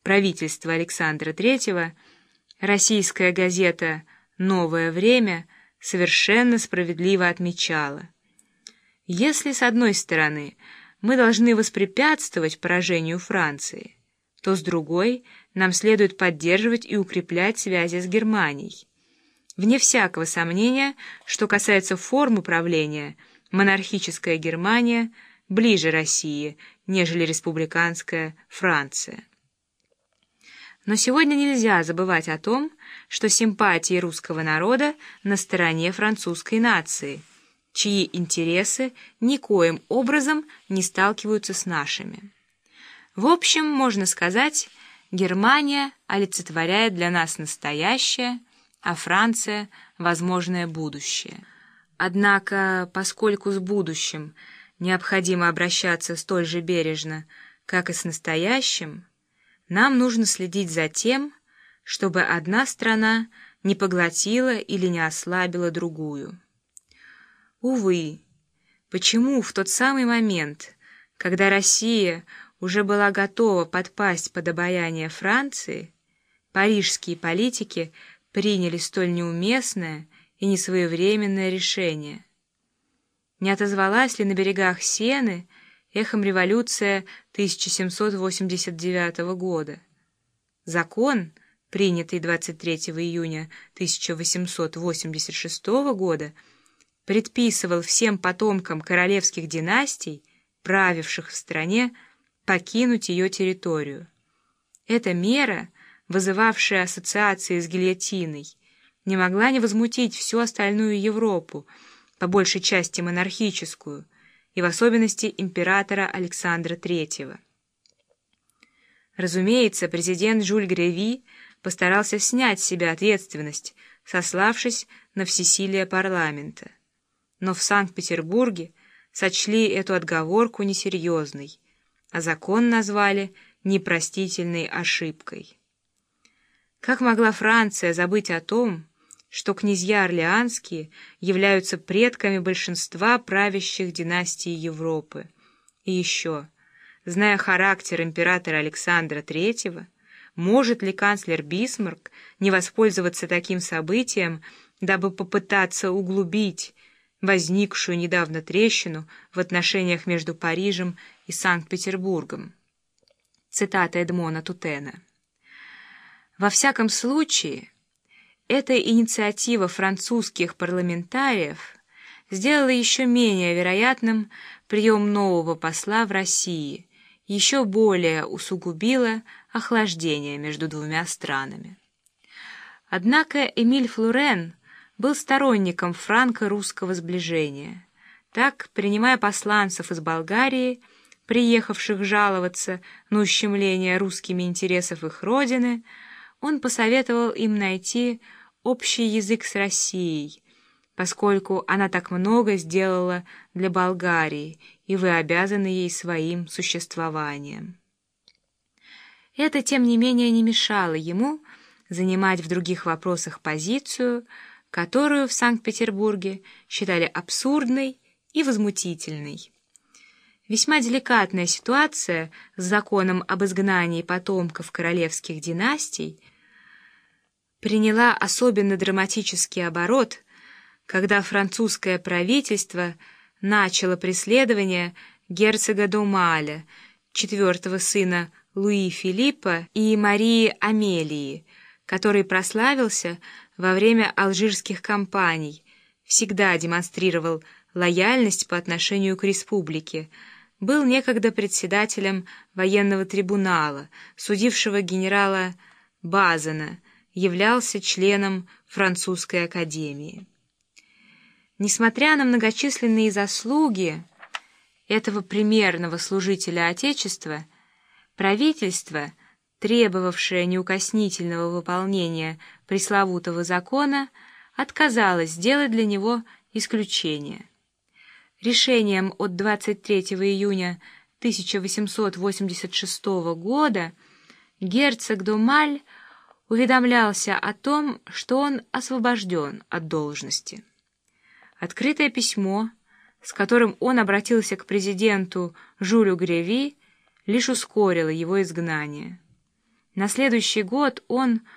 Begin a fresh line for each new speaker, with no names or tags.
правительства Александра III, российская газета «Новое время» совершенно справедливо отмечала: если, с одной стороны, мы должны воспрепятствовать поражению Франции, то, с другой, нам следует поддерживать и укреплять связи с Германией. Вне всякого сомнения, что касается форм управления, монархическая Германия ближе России, нежели республиканская Франция. Но сегодня нельзя забывать о том, что симпатии русского народа на стороне французской нации, чьи интересы никоим образом не сталкиваются с нашими. В общем, можно сказать, Германия олицетворяет для нас настоящее, а Франция — возможное будущее. Однако, поскольку с будущим необходимо обращаться столь же бережно, как и с настоящим, нам нужно следить за тем, чтобы одна страна не поглотила или не ослабила другую. Увы, почему в тот самый момент, когда Россия уже была готова подпасть под обаяние Франции, парижские политики приняли столь неуместное и несвоевременное решение? Не отозвалась ли на берегах Сены эхом революция 1789 года? Закон, принятый 23 июня 1886 года, предписывал всем потомкам королевских династий, правивших в стране, покинуть ее территорию. Эта мера, вызывавшая ассоциации с гильотиной, не могла не возмутить всю остальную Европу, по большей части монархическую, и в особенности императора Александра III. Разумеется, президент Жюль Греви постарался снять с себя ответственность, сославшись на всесилие парламента. Но в Санкт-Петербурге сочли эту отговорку несерьезной, а закон назвали непростительной ошибкой. Как могла Франция забыть о том, что князья Орлеанские являются предками большинства правящих династий Европы? И еще, зная характер императора Александра III, может ли канцлер Бисмарк не воспользоваться таким событием, дабы попытаться углубить возникшую недавно трещину в отношениях между Парижем и Санкт-Петербургом? Цитата Эдмона Тутена. Во всяком случае, эта инициатива французских парламентариев сделала еще менее вероятным прием нового посла в России, еще более усугубила охлаждение между двумя странами. Однако Эмиль Флурен был сторонником франко-русского сближения. Так, принимая посланцев из Болгарии, приехавших жаловаться на ущемление русскими интересов их родины, он посоветовал им найти общий язык с Россией, поскольку она так много сделала для Болгарии, и вы обязаны ей своим существованием. Это, тем не менее, не мешало ему занимать в других вопросах позицию, которую в Санкт-Петербурге считали абсурдной и возмутительной. Весьма деликатная ситуация с законом об изгнании потомков королевских династий приняла особенно драматический оборот, когда французское правительство начало преследование герцога d'Aumale, четвертого сына Луи Филиппа и Марии Амелии, который прославился во время алжирских кампаний, всегда демонстрировал лояльность по отношению к республике, был некогда председателем военного трибунала, судившего генерала Базена, являлся членом французской академии. Несмотря на многочисленные заслуги этого примерного служителя Отечества, правительство, требовавшее неукоснительного выполнения пресловутого закона, отказалось сделать для него исключение. Решением от 23 июня 1886 года герцог d'Aumale уведомлялся о том, что он освобожден от должности. Открытое письмо, с которым он обратился к президенту Жюлю Греви, лишь ускорило его изгнание. На следующий год он